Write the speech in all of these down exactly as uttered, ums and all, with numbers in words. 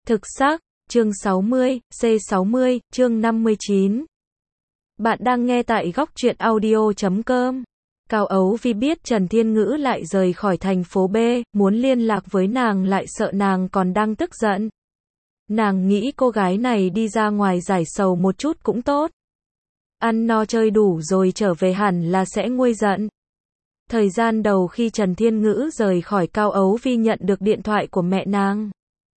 Thực xác, chương sáu mươi, C sáu mươi, chương năm mươi chín. Bạn đang nghe tại góc truyện audio chấm com. Cao Ấu Vi biết Trần Thiên Ngữ lại rời khỏi thành phố B, muốn liên lạc với nàng lại sợ nàng còn đang tức giận. Nàng nghĩ cô gái này đi ra ngoài giải sầu một chút cũng tốt. Ăn no chơi đủ rồi trở về hẳn là sẽ nguôi giận. Thời gian đầu khi Trần Thiên Ngữ rời khỏi, Cao Ấu Vi nhận được điện thoại của mẹ nàng.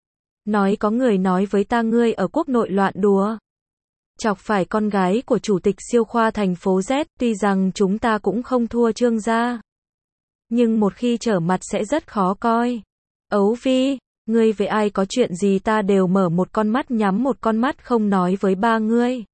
Nói có người nói với ta ngươi ở quốc nội loạn đùa. Chọc phải con gái của chủ tịch siêu khoa thành phố Z, tuy rằng chúng ta cũng không thua Trương gia. Nhưng một khi trở mặt sẽ rất khó coi. Ấu Vi, ngươi với ai có chuyện gì ta đều mở một con mắt nhắm một con mắt không nói với ba ngươi.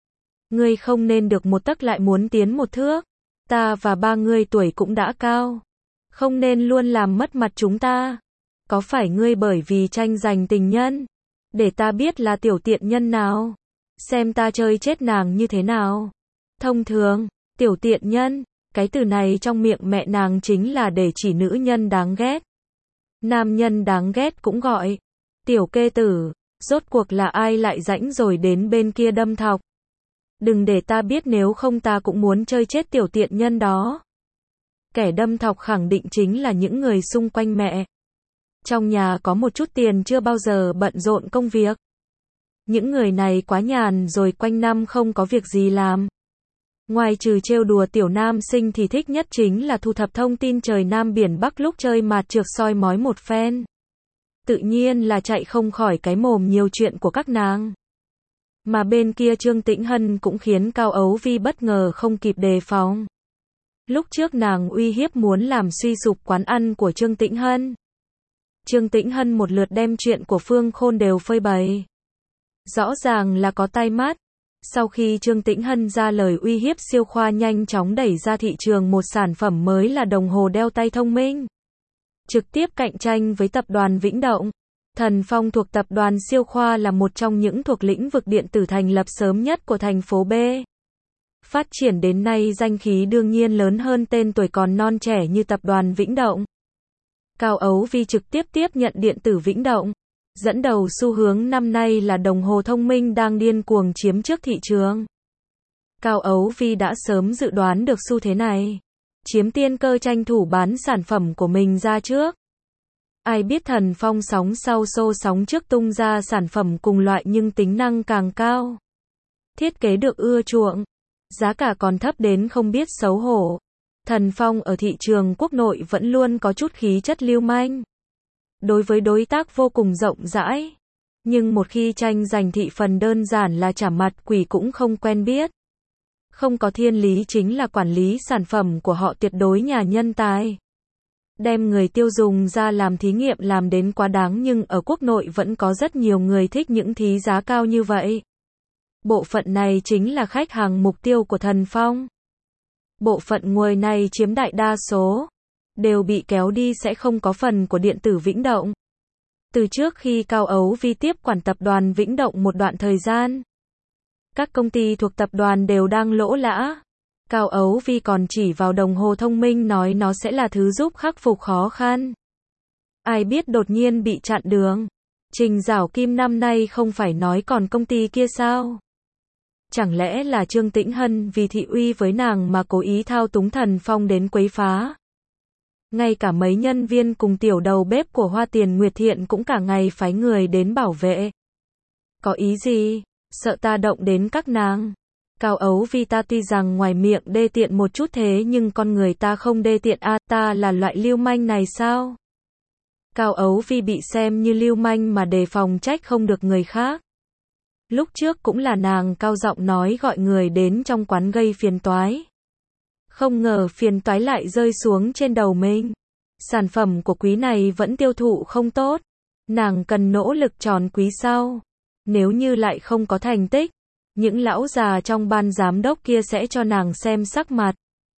Ngươi không nên được một tấc lại muốn tiến một thước. Ta và ba ngươi tuổi cũng đã cao. Không nên luôn làm mất mặt chúng ta. Có phải ngươi bởi vì tranh giành tình nhân? Để ta biết là tiểu tiện nhân nào. Xem ta chơi chết nàng như thế nào. Thông thường, tiểu tiện nhân, cái từ này trong miệng mẹ nàng chính là để chỉ nữ nhân đáng ghét. Nam nhân đáng ghét cũng gọi. Tiểu kê tử, rốt cuộc là ai lại rãnh rồi đến bên kia đâm thọc. Đừng để ta biết, nếu không ta cũng muốn chơi chết tiểu tiện nhân đó. Kẻ đâm thọc khẳng định chính là những người xung quanh mẹ. Trong nhà có một chút tiền chưa bao giờ bận rộn công việc. Những người này quá nhàn rồi, quanh năm không có việc gì làm. Ngoài trừ trêu đùa tiểu nam sinh thì thích nhất chính là thu thập thông tin trời Nam biển Bắc lúc chơi mạt trược soi mói một phen. Tự nhiên là chạy không khỏi cái mồm nhiều chuyện của các nàng. Mà bên kia Trương Tĩnh Hân cũng khiến Cao Ấu Vi bất ngờ không kịp đề phòng. Lúc trước nàng uy hiếp muốn làm suy sụp quán ăn của Trương Tĩnh Hân. Trương Tĩnh Hân một lượt đem chuyện của Phương Khôn đều phơi bày. Rõ ràng là có tai mắt. Sau khi Trương Tĩnh Hân ra lời uy hiếp, siêu khoa nhanh chóng đẩy ra thị trường một sản phẩm mới là đồng hồ đeo tay thông minh. Trực tiếp cạnh tranh với tập đoàn Vĩnh Động. Thần Phong thuộc tập đoàn siêu khoa là một trong những thuộc lĩnh vực điện tử thành lập sớm nhất của thành phố B. Phát triển đến nay danh khí đương nhiên lớn hơn tên tuổi còn non trẻ như tập đoàn Vĩnh Động. Cao Ấu Vi trực tiếp tiếp nhận điện tử Vĩnh Động. Dẫn đầu xu hướng năm nay là đồng hồ thông minh đang điên cuồng chiếm trước thị trường. Cao Ấu Vi đã sớm dự đoán được xu thế này. Chiếm tiên cơ tranh thủ bán sản phẩm của mình ra trước. Ai biết Thần Phong sóng sau xô sóng trước tung ra sản phẩm cùng loại nhưng tính năng càng cao. Thiết kế được ưa chuộng. Giá cả còn thấp đến không biết xấu hổ. Thần Phong ở thị trường quốc nội vẫn luôn có chút khí chất lưu manh. Đối với đối tác vô cùng rộng rãi. Nhưng một khi tranh giành thị phần đơn giản là chả mặt quỷ cũng không quen biết. Không có thiên lý chính là quản lý sản phẩm của họ tuyệt đối nhà nhân tài. Đem người tiêu dùng ra làm thí nghiệm làm đến quá đáng, nhưng ở quốc nội vẫn có rất nhiều người thích những thí giá cao như vậy. Bộ phận này chính là khách hàng mục tiêu của Thần Phong. Bộ phận người này chiếm đại đa số. Đều bị kéo đi sẽ không có phần của điện tử Vĩnh Động. Từ trước khi Cao Ấu Vi tiếp quản tập đoàn Vĩnh Động một đoạn thời gian, các công ty thuộc tập đoàn đều đang lỗ lã. Cao Ấu Vi còn chỉ vào đồng hồ thông minh nói nó sẽ là thứ giúp khắc phục khó khăn. Ai biết đột nhiên bị chặn đường. Trình Giảo Kim năm nay không phải nói còn công ty kia sao? Chẳng lẽ là Trương Tĩnh Hân vì thị uy với nàng mà cố ý thao túng Thần Phong đến quấy phá? Ngay cả mấy nhân viên cùng tiểu đầu bếp của Hoa Tiền Nguyệt Thiện cũng cả ngày phái người đến bảo vệ. Có ý gì? Sợ ta động đến các nàng. Cao Ấu Vi, ta tuy rằng ngoài miệng đê tiện một chút thế nhưng con người ta không đê tiện a, à, ta là loại lưu manh này sao? Cao Ấu Vi bị xem như lưu manh mà đề phòng trách không được người khác. Lúc trước cũng là nàng cao giọng nói gọi người đến trong quán gây phiền toái. Không ngờ phiền toái lại rơi xuống trên đầu mình. Sản phẩm của quý này vẫn tiêu thụ không tốt. Nàng cần nỗ lực tròn quý sau. Nếu như lại không có thành tích, những lão già trong ban giám đốc kia sẽ cho nàng xem sắc mặt.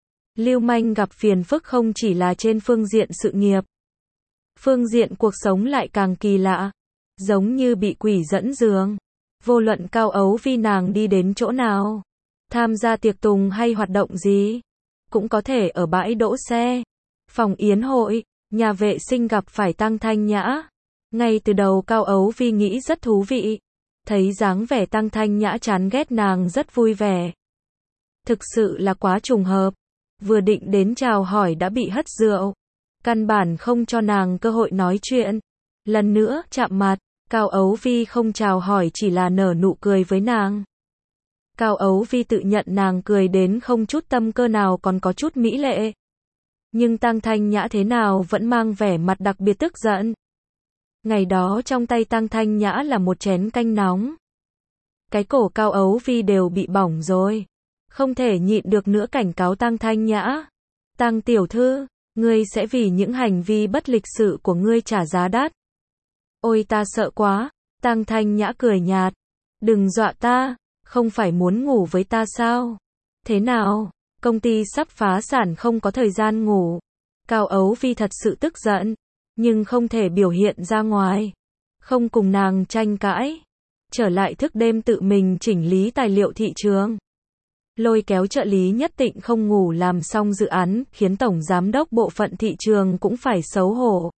Lưu manh gặp phiền phức không chỉ là trên phương diện sự nghiệp. Phương diện cuộc sống lại càng kỳ lạ. Giống như bị quỷ dẫn giường. Vô luận Cao Ấu Vi nàng đi đến chỗ nào, tham gia tiệc tùng hay hoạt động gì, cũng có thể ở bãi đỗ xe, phòng yến hội, nhà vệ sinh gặp phải Tăng Thanh Nhã. Ngay từ đầu Cao Ấu Vi nghĩ rất thú vị. Thấy dáng vẻ Tăng Thanh Nhã chán ghét nàng rất vui vẻ. Thực sự là quá trùng hợp. Vừa định đến chào hỏi đã bị hất rượu. Căn bản không cho nàng cơ hội nói chuyện. Lần nữa chạm mặt, Cao Ấu Vi không chào hỏi chỉ là nở nụ cười với nàng. Cao Ấu Vi tự nhận nàng cười đến không chút tâm cơ nào còn có chút mỹ lệ. Nhưng Tăng Thanh Nhã thế nào vẫn mang vẻ mặt đặc biệt tức giận. Ngày đó trong tay Tăng Thanh Nhã là một chén canh nóng. Cái cổ Cao Ấu Vi đều bị bỏng rồi. Không thể nhịn được nữa cảnh cáo Tăng Thanh Nhã. Tăng tiểu thư, ngươi sẽ vì những hành vi bất lịch sự của ngươi trả giá đắt. Ôi ta sợ quá. Tăng Thanh Nhã cười nhạt. Đừng dọa ta, không phải muốn ngủ với ta sao? Thế nào? Công ty sắp phá sản không có thời gian ngủ. Cao Ấu Vi thật sự tức giận, nhưng không thể biểu hiện ra ngoài. Không cùng nàng tranh cãi. Trở lại thức đêm tự mình chỉnh lý tài liệu thị trường. Lôi kéo trợ lý nhất định không ngủ làm xong dự án, khiến tổng giám đốc bộ phận thị trường cũng phải xấu hổ.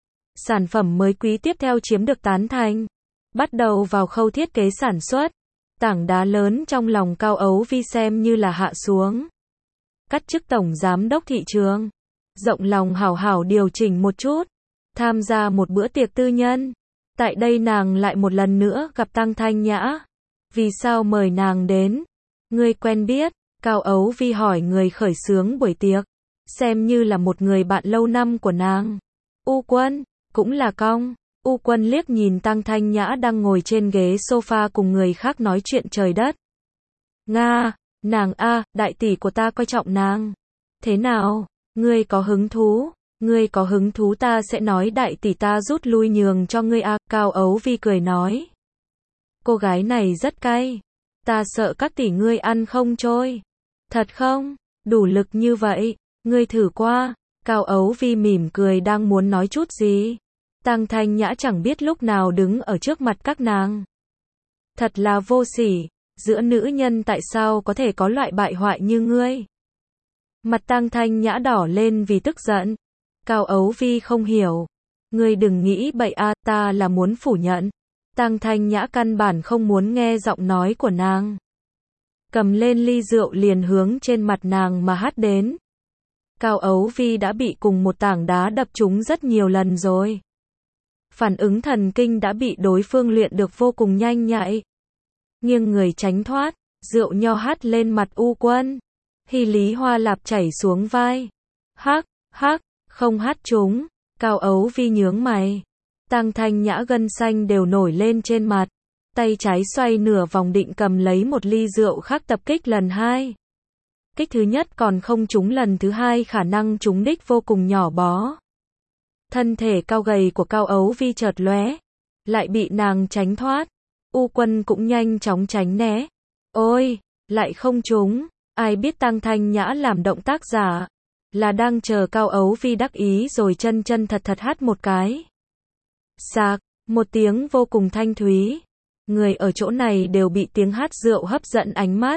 Sản phẩm mới quý tiếp theo chiếm được tán thành. Bắt đầu vào khâu thiết kế sản xuất. Tảng đá lớn trong lòng Cao Ấu Vi xem như là hạ xuống. Cắt chức tổng giám đốc thị trường. Rộng lòng hảo hảo điều chỉnh một chút. Tham gia một bữa tiệc tư nhân. Tại đây nàng lại một lần nữa gặp Tăng Thanh Nhã. Vì sao mời nàng đến? Ngươi quen biết? Cao Ấu Vi hỏi người khởi xướng buổi tiệc. Xem như là một người bạn lâu năm của nàng. U Quân, cũng là Cong. U Quân liếc nhìn Tăng Thanh Nhã đang ngồi trên ghế sofa cùng người khác nói chuyện trời đất. Nga, nàng a, đại tỷ của ta coi trọng nàng. Thế nào, ngươi có hứng thú? Ngươi có hứng thú ta sẽ nói đại tỷ ta rút lui nhường cho ngươi a. Cao Ấu Vi cười nói. Cô gái này rất cay. Ta sợ các tỷ ngươi ăn không trôi. Thật không? Đủ lực như vậy. Ngươi thử qua. Cao Ấu Vi mỉm cười đang muốn nói chút gì. Tăng Thanh Nhã chẳng biết lúc nào đứng ở trước mặt các nàng. Thật là vô sỉ. Giữa nữ nhân tại sao có thể có loại bại hoại như ngươi? Mặt Tăng Thanh Nhã đỏ lên vì tức giận. Cao Ấu Vi không hiểu. Ngươi đừng nghĩ bậy a, ta là muốn phủ nhận. Tăng Thanh Nhã căn bản không muốn nghe giọng nói của nàng. Cầm lên ly rượu liền hướng trên mặt nàng mà hắt đến. Cao Ấu Vi đã bị cùng một tảng đá đập trúng rất nhiều lần rồi. Phản ứng thần kinh đã bị đối phương luyện được vô cùng nhanh nhạy. Nghiêng người tránh thoát, rượu nho hắt lên mặt U Quân. Hy lý hoa lạp chảy xuống vai. Hắc, hắc, không hắt trúng. Cao Ấu Vi nhướng mày. Tăng Thanh Nhã gân xanh đều nổi lên trên mặt. Tay trái xoay nửa vòng định cầm lấy một ly rượu khác tập kích lần hai. Kích thứ nhất còn không trúng, lần thứ hai khả năng trúng đích vô cùng nhỏ bó. Thân thể cao gầy của Cao Ấu Vi chợt lóe, lại bị nàng tránh thoát. U Quân cũng nhanh chóng tránh né. Ôi, lại không trúng. Ai biết Tăng Thanh Nhã làm động tác giả, là đang chờ Cao Ấu Vi đắc ý rồi chân chân thật thật hát một cái. Sạc, một tiếng vô cùng thanh thúy. Người ở chỗ này đều bị tiếng hát rượu hấp dẫn ánh mắt.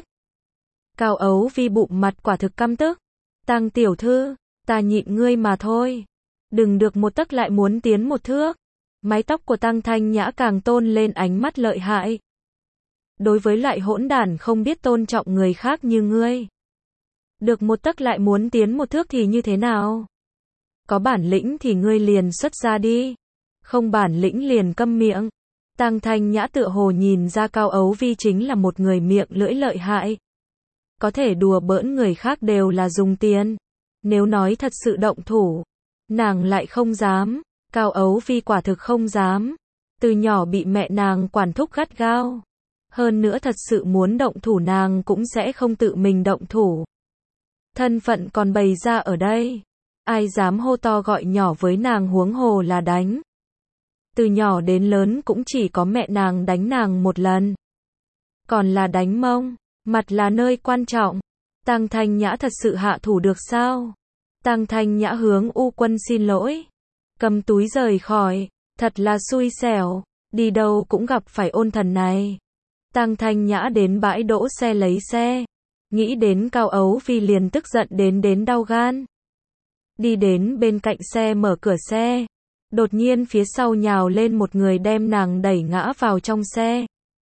Cao Ấu Vi bụng mặt quả thực căm tức. Tăng tiểu thư, ta nhịn ngươi mà thôi. Đừng được một tấc lại muốn tiến một thước. Mái tóc của Tăng Thanh Nhã càng tôn lên ánh mắt lợi hại. Đối với loại hỗn đản không biết tôn trọng người khác như ngươi, được một tấc lại muốn tiến một thước thì như thế nào? Có bản lĩnh thì ngươi liền xuất ra đi. Không bản lĩnh liền câm miệng. Tăng Thanh Nhã tựa hồ nhìn ra Cao Ấu Vi chính là một người miệng lưỡi lợi hại. Có thể đùa bỡn người khác đều là dùng tiền. Nếu nói thật sự động thủ, nàng lại không dám. Cao Ấu Vi quả thực không dám. Từ nhỏ bị mẹ nàng quản thúc gắt gao. Hơn nữa thật sự muốn động thủ nàng cũng sẽ không tự mình động thủ. Thân phận còn bày ra ở đây. Ai dám hô to gọi nhỏ với nàng, huống hồ là đánh. Từ nhỏ đến lớn cũng chỉ có mẹ nàng đánh nàng một lần. Còn là đánh mông, mặt là nơi quan trọng. Tăng Thanh Nhã thật sự hạ thủ được sao? Tăng Thanh Nhã hướng U Quân xin lỗi. Cầm túi rời khỏi. Thật là xui xẻo. Đi đâu cũng gặp phải ôn thần này. Tăng Thanh Nhã đến bãi đỗ xe lấy xe. Nghĩ đến Cao Ấu Vi liền tức giận đến đến đau gan. Đi đến bên cạnh xe mở cửa xe. Đột nhiên phía sau nhào lên một người đem nàng đẩy ngã vào trong xe.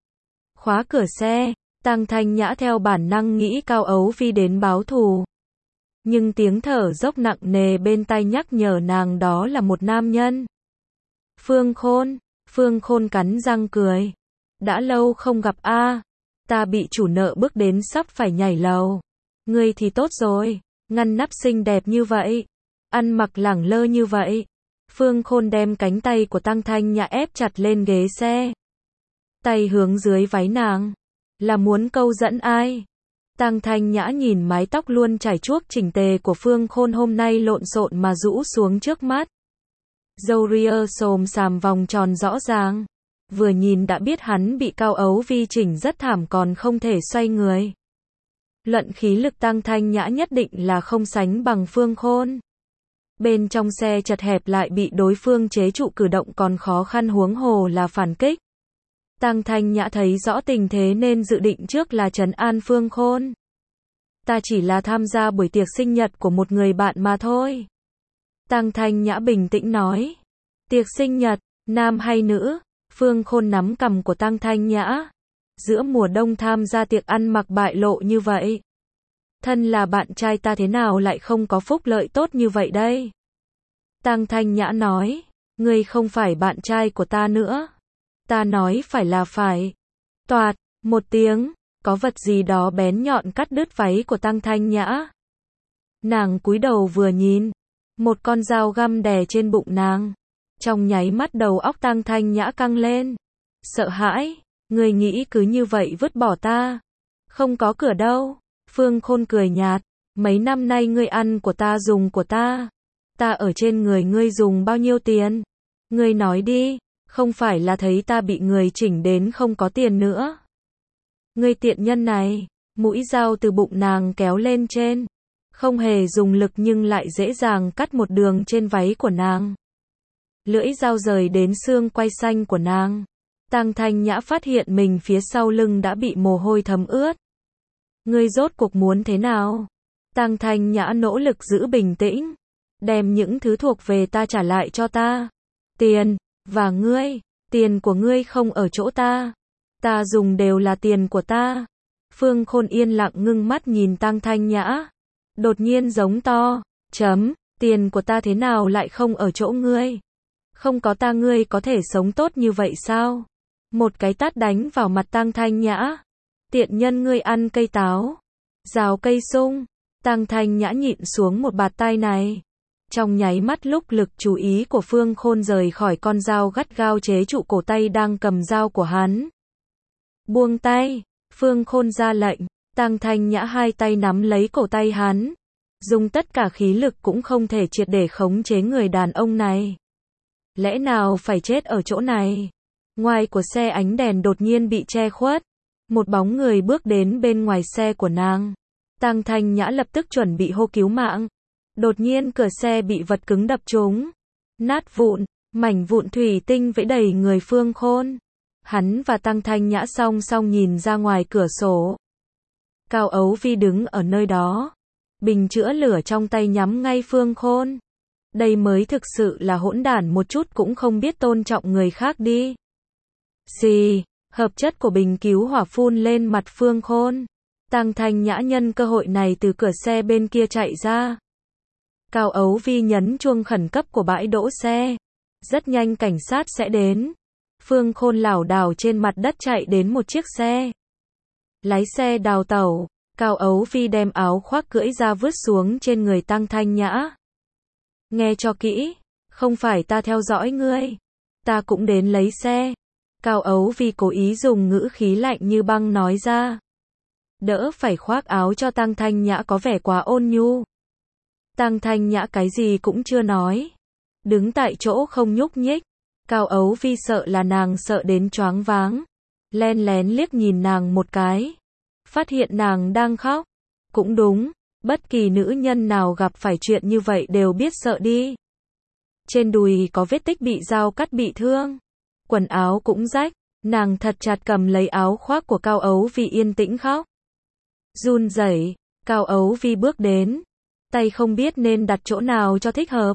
Khóa cửa xe, Tang Thanh Nhã theo bản năng nghĩ Cao Ấu Vi đến báo thù. Nhưng tiếng thở dốc nặng nề bên tai nhắc nhở nàng đó là một nam nhân. Phương Khôn, Phương Khôn cắn răng cười. Đã lâu không gặp a, ta bị chủ nợ bước đến sắp phải nhảy lầu. Ngươi thì tốt rồi, ngăn nắp xinh đẹp như vậy, ăn mặc lẳng lơ như vậy. Phương Khôn đem cánh tay của Tang Thanh Nhã ép chặt lên ghế xe. Tay hướng dưới váy nàng, là muốn câu dẫn ai? Tang Thanh Nhã nhìn mái tóc luôn chải chuốt chỉnh tề của Phương Khôn hôm nay lộn xộn mà rũ xuống trước mắt. Râu ria xồm xàm vòng tròn rõ ràng. Vừa nhìn đã biết hắn bị Cao Ấu Vi chỉnh rất thảm còn không thể xoay người. Luận khí lực Tang Thanh Nhã nhất định là không sánh bằng Phương Khôn. Bên trong xe chật hẹp lại bị đối phương chế trụ cử động còn khó khăn huống hồ là phản kích. Tang Thanh Nhã thấy rõ tình thế nên dự định trước là trấn an Phương Khôn. Ta chỉ là tham gia buổi tiệc sinh nhật của một người bạn mà thôi. Tang Thanh Nhã bình tĩnh nói. Tiệc sinh nhật, nam hay nữ? Phương Khôn nắm cằm của Tang Thanh Nhã. Giữa mùa đông tham gia tiệc ăn mặc bại lộ như vậy. Thân là bạn trai ta thế nào lại không có phúc lợi tốt như vậy đây? Tang Thanh Nhã nói. Ngươi không phải bạn trai của ta nữa. Ta nói phải là phải. Toạt, một tiếng, có vật gì đó bén nhọn cắt đứt váy của Tang Thanh Nhã. Nàng cúi đầu vừa nhìn, một con dao găm đè trên bụng nàng. Trong nháy mắt đầu óc Tang Thanh Nhã căng lên. Sợ hãi, ngươi nghĩ cứ như vậy vứt bỏ ta? Không có cửa đâu. Phương Khôn cười nhạt, mấy năm nay ngươi ăn của ta dùng của ta. Ta ở trên người ngươi dùng bao nhiêu tiền? Ngươi nói đi. Không phải là thấy ta bị người chỉnh đến không có tiền nữa. Ngươi tiện nhân này, mũi dao từ bụng nàng kéo lên trên. Không hề dùng lực nhưng lại dễ dàng cắt một đường trên váy của nàng. Lưỡi dao rời đến xương quai xanh của nàng. Tang Thanh Nhã phát hiện mình phía sau lưng đã bị mồ hôi thấm ướt. Ngươi rốt cuộc muốn thế nào? Tang Thanh Nhã nỗ lực giữ bình tĩnh. Đem những thứ thuộc về ta trả lại cho ta. Tiền. Và ngươi, tiền của ngươi không ở chỗ ta. Ta dùng đều là tiền của ta. Phương Khôn yên lặng ngưng mắt nhìn Tang Thanh Nhã. Đột nhiên giống to. Chấm, tiền của ta thế nào lại không ở chỗ ngươi? Không có ta ngươi có thể sống tốt như vậy sao? Một cái tát đánh vào mặt Tang Thanh Nhã. Tiện nhân ngươi ăn cây táo. Rào cây sung. Tang Thanh Nhã nhịn xuống một bạt tai này. Trong nháy mắt lúc lực chú ý của Phương Khôn rời khỏi con dao gắt gao chế trụ cổ tay đang cầm dao của hắn. Buông tay, Phương Khôn ra lệnh, Tang Thanh Nhã hai tay nắm lấy cổ tay hắn. Dùng tất cả khí lực cũng không thể triệt để khống chế người đàn ông này. Lẽ nào phải chết ở chỗ này? Ngoài của xe ánh đèn đột nhiên bị che khuất. Một bóng người bước đến bên ngoài xe của nàng. Tang Thanh Nhã lập tức chuẩn bị hô cứu mạng. Đột nhiên cửa xe bị vật cứng đập trúng. Nát vụn, mảnh vụn thủy tinh vẫy đầy người Phương Khôn. Hắn và Tang Thanh Nhã song song nhìn ra ngoài cửa sổ. Cao Ấu Vi đứng ở nơi đó. Bình chữa lửa trong tay nhắm ngay Phương Khôn. Đây mới thực sự là hỗn đản một chút cũng không biết tôn trọng người khác đi. Xì, hợp chất của bình cứu hỏa phun lên mặt Phương Khôn. Tang Thanh Nhã nhân cơ hội này từ cửa xe bên kia chạy ra. Cao Ấu Vi nhấn chuông khẩn cấp của bãi đỗ xe. Rất nhanh cảnh sát sẽ đến. Phương Khôn lảo đảo trên mặt đất chạy đến một chiếc xe. Lái xe đào tẩu. Cao Ấu Vi đem áo khoác cưỡi ra vứt xuống trên người Tang Thanh Nhã. Nghe cho kỹ, không phải ta theo dõi ngươi. Ta cũng đến lấy xe. Cao Ấu Vi cố ý dùng ngữ khí lạnh như băng nói ra. Đỡ phải khoác áo cho Tang Thanh Nhã có vẻ quá ôn nhu. Tang Thanh Nhã cái gì cũng chưa nói. Đứng tại chỗ không nhúc nhích. Cao Ấu Vi sợ là nàng sợ đến choáng váng. Len lén liếc nhìn nàng một cái. Phát hiện nàng đang khóc. Cũng đúng, bất kỳ nữ nhân nào gặp phải chuyện như vậy đều biết sợ đi. Trên đùi có vết tích bị dao cắt bị thương. Quần áo cũng rách. Nàng thật chặt cầm lấy áo khoác của Cao Ấu Vi yên tĩnh khóc. Run rẩy, Cao Ấu Vi bước đến. Tay không biết nên đặt chỗ nào cho thích hợp.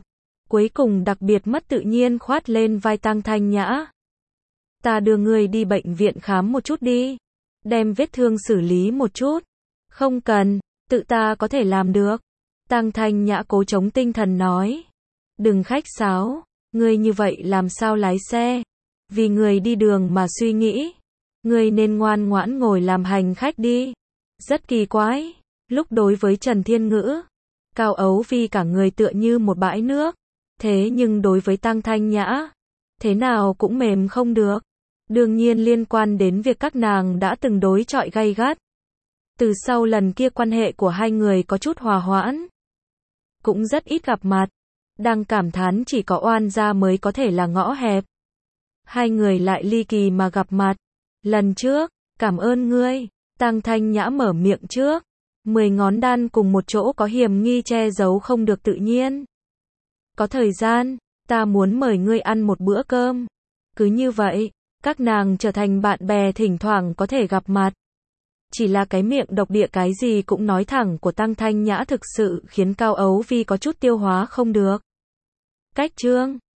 cuối cùng đặc biệt mất tự nhiên khoát lên vai Tăng Thanh Nhã. Ta đưa ngươi đi bệnh viện khám một chút đi. Đem vết thương xử lý một chút. Không cần, tự ta có thể làm được. Tăng Thanh Nhã cố chống tinh thần nói. Đừng khách sáo, ngươi như vậy làm sao lái xe? Vì người đi đường mà suy nghĩ. Ngươi nên ngoan ngoãn ngồi làm hành khách đi. Rất kỳ quái, lúc đối với Trần Thiên Ngữ, Cao Ấu Vi cả người tựa như một bãi nước. Thế nhưng đối với Tăng Thanh Nhã, thế nào cũng mềm không được. Đương nhiên liên quan đến việc các nàng đã từng đối chọi gay gắt. Từ sau lần kia quan hệ của hai người có chút hòa hoãn. Cũng rất ít gặp mặt. Đang cảm thán chỉ có oan gia mới có thể là ngõ hẹp. Hai người lại ly kỳ mà gặp mặt. Lần trước, cảm ơn ngươi. Tăng Thanh Nhã mở miệng trước. Mười ngón đan cùng một chỗ có hiểm nghi che giấu không được tự nhiên. Có thời gian, ta muốn mời ngươi ăn một bữa cơm. Cứ như vậy, các nàng trở thành bạn bè thỉnh thoảng có thể gặp mặt. Chỉ là cái miệng độc địa cái gì cũng nói thẳng của Tăng Thanh Nhã thực sự khiến Cao Ấu Vi có chút tiêu hóa không được. Cách chương